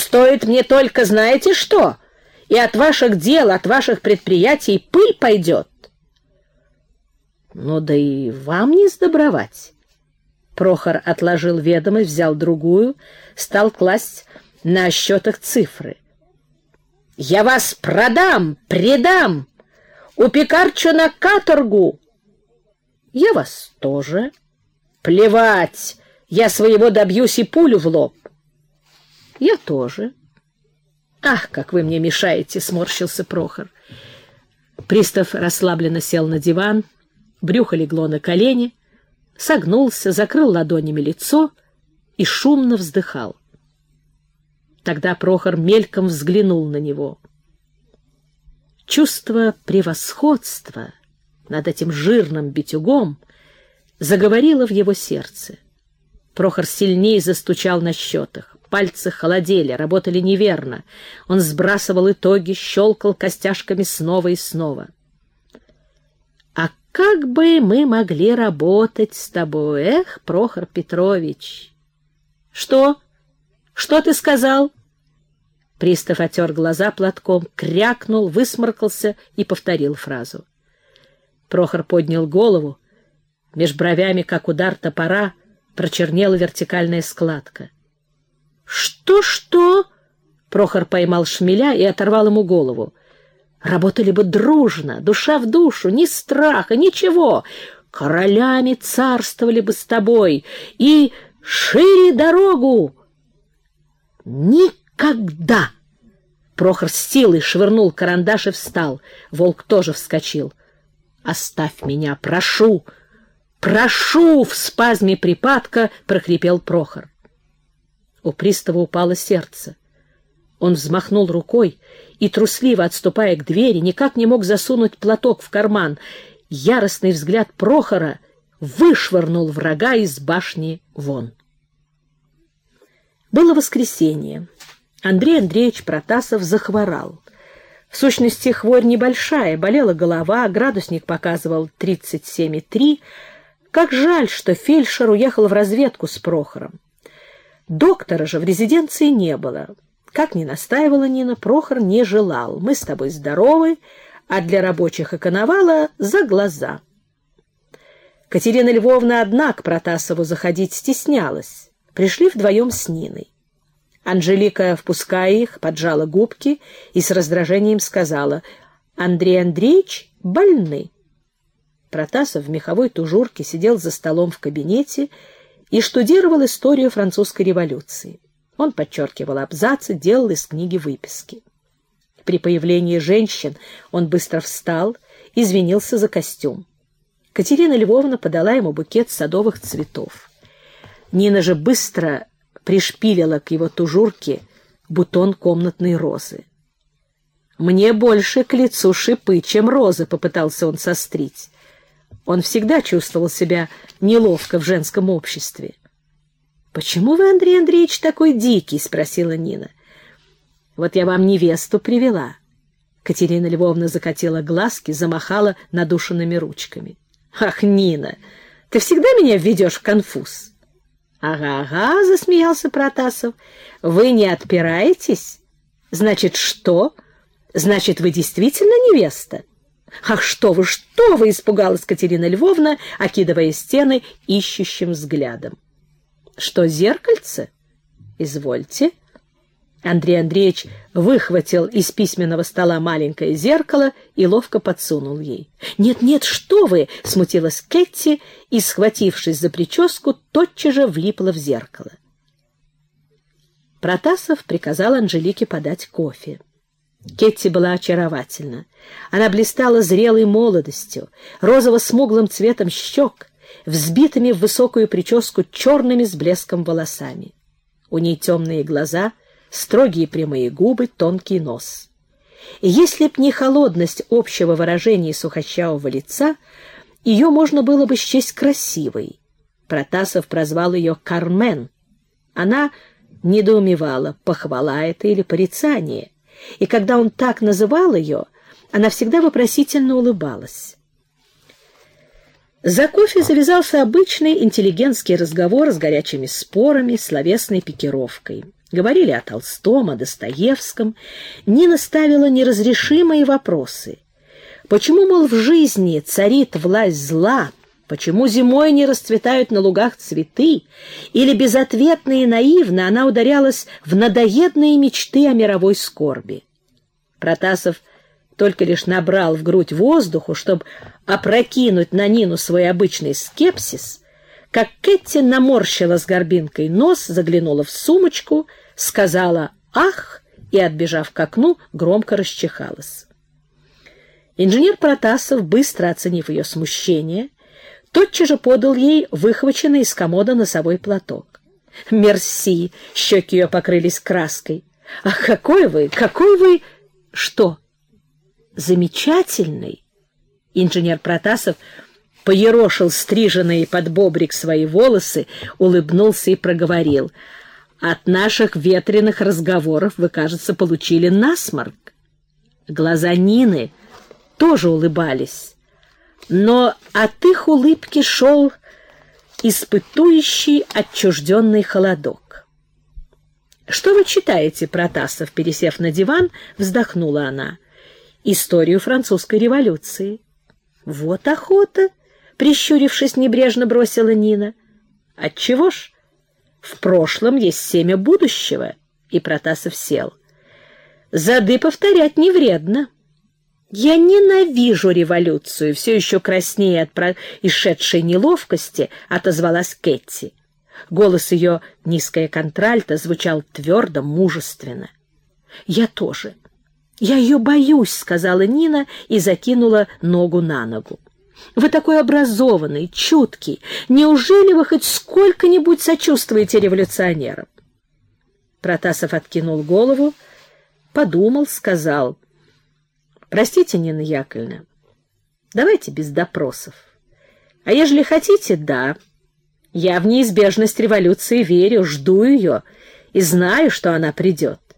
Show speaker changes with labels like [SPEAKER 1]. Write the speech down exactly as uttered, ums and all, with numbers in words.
[SPEAKER 1] Стоит мне только, знаете что, и от ваших дел, от ваших предприятий пыль пойдет. Ну да и вам не сдобровать. Прохор отложил ведомость, взял другую, стал класть на счетах цифры. Я вас продам, предам, упекарчу на каторгу. Я вас тоже. Плевать, я своего добьюсь и пулю в лоб. Я тоже. Ах, как вы мне мешаете, сморщился Прохор. Пристав расслабленно сел на диван, брюхо легло на колени, согнулся, закрыл ладонями лицо и шумно вздыхал. Тогда Прохор мельком взглянул на него. Чувство превосходства над этим жирным битюгом заговорило в его сердце. Прохор сильнее застучал на счетах. Пальцы холодели, работали неверно. Он сбрасывал итоги, щелкал костяшками снова и снова. «А как бы мы могли работать с тобой, эх, Прохор Петрович?» «Что? Что ты сказал?» Пристав отер глаза платком, крякнул, высморкался и повторил фразу. Прохор поднял голову. Меж бровями, как удар топора, прочернела вертикальная складка. «Что-что?» Прохор поймал шмеля и оторвал ему голову. «Работали бы дружно, душа в душу, ни страха, ничего. Королями царствовали бы с тобой. И шире дорогу!» «Никогда!» Прохор с силой швырнул карандаш и встал. Волк тоже вскочил. «Оставь меня, прошу! Прошу!» В спазме припадка прохрипел Прохор. У пристава упало сердце. Он взмахнул рукой и, трусливо отступая к двери, никак не мог засунуть платок в карман. Яростный взгляд Прохора вышвырнул врага из башни вон. Было воскресенье. Андрей Андреевич Протасов захворал. В сущности, хворь небольшая, болела голова, градусник показывал тридцать семь и три. Как жаль, что фельдшер уехал в разведку с Прохором. Доктора же в резиденции не было. Как ни настаивала Нина, Прохор не желал. Мы с тобой здоровы, а для рабочих и коновала за глаза. Катерина Львовна одна к Протасову заходить стеснялась. Пришли вдвоем с Ниной. Анжелика, впуская их, поджала губки и с раздражением сказала: «Андрей Андреевич больны». Протасов в меховой тужурке сидел за столом в кабинете и штудировал историю французской революции. Он подчеркивал абзацы, делал из книги выписки. При появлении женщин он быстро встал, извинился за костюм. Катерина Львовна подала ему букет садовых цветов. Нина же быстро пришпилила к его тужурке бутон комнатной розы. «Мне больше к лицу шипы, чем розы», — попытался он сострить. Он всегда чувствовал себя неловко в женском обществе. «Почему вы, Андрей Андреевич, такой дикий?» — спросила Нина. «Вот я вам невесту привела». Катерина Львовна закатила глазки, замахала надушенными ручками. «Ах, Нина, ты всегда меня введешь в конфуз?» «Ага, ага», — засмеялся Протасов. «Вы не отпираетесь? Значит, что? Значит, вы действительно невеста?» «Ах, что вы, что вы!» — испугалась Катерина Львовна, окидывая стены ищущим взглядом. «Что, зеркальце? Извольте». Андрей Андреевич выхватил из письменного стола маленькое зеркало и ловко подсунул ей. «Нет, нет, что вы!» — смутилась Кэти и, схватившись за прическу, тотчас же влипла в зеркало. Протасов приказал Анжелике подать кофе. Кетти была очаровательна. Она блистала зрелой молодостью, розово-смуглым цветом щек, взбитыми в высокую прическу черными с блеском волосами. У ней темные глаза, строгие прямые губы, тонкий нос. И если б не холодность общего выражения сухощавого лица, ее можно было бы счесть красивой. Протасов прозвал ее Кармен. Она недоумевала, похвала это или порицание. И когда он так называл ее, она всегда вопросительно улыбалась. За кофе завязался обычный интеллигентский разговор с горячими спорами, словесной пикировкой. Говорили о Толстом, о Достоевском. Нина ставила неразрешимые вопросы. Почему, мол, в жизни царит власть зла? Почему зимой не расцветают на лугах цветы? Или безответно и наивно она ударялась в надоедные мечты о мировой скорби? Протасов только лишь набрал в грудь воздуху, чтобы опрокинуть на Нину свой обычный скепсис, как Кэти наморщила с горбинкой нос, заглянула в сумочку, сказала «ах» и, отбежав к окну, громко расчихалась. Инженер Протасов, быстро оценив ее смущение, тотчас же подал ей выхваченный из комода носовой платок. «Мерси!» — щеки ее покрылись краской. «Ах, какой вы, какой вы...» «Что? Замечательный!» Инженер Протасов поерошил стриженные под бобрик свои волосы, улыбнулся и проговорил: «От наших ветреных разговоров вы, кажется, получили насморк». Глаза Нины тоже улыбались, но от их улыбки шел испытующий отчужденный холодок. «Что вы читаете, Протасов?» Пересев на диван, вздохнула она. «Историю французской революции». «Вот охота!» — прищурившись, небрежно бросила Нина. «Отчего ж? В прошлом есть семя будущего». И Протасов сел. «Зады повторять не вредно». «Я ненавижу революцию», — все еще краснея от происшедшей неловкости отозвалась Кэти. Голос ее, низкая контральта, звучал твердо, мужественно. «Я тоже. Я ее боюсь», — сказала Нина и закинула ногу на ногу. «Вы такой образованный, чуткий. Неужели вы хоть сколько-нибудь сочувствуете революционерам?» Протасов откинул голову, подумал, сказал: «Простите, Нина Яковлевна, давайте без допросов. А ежели хотите, да. Я в неизбежность революции верю, жду ее и знаю, что она придет.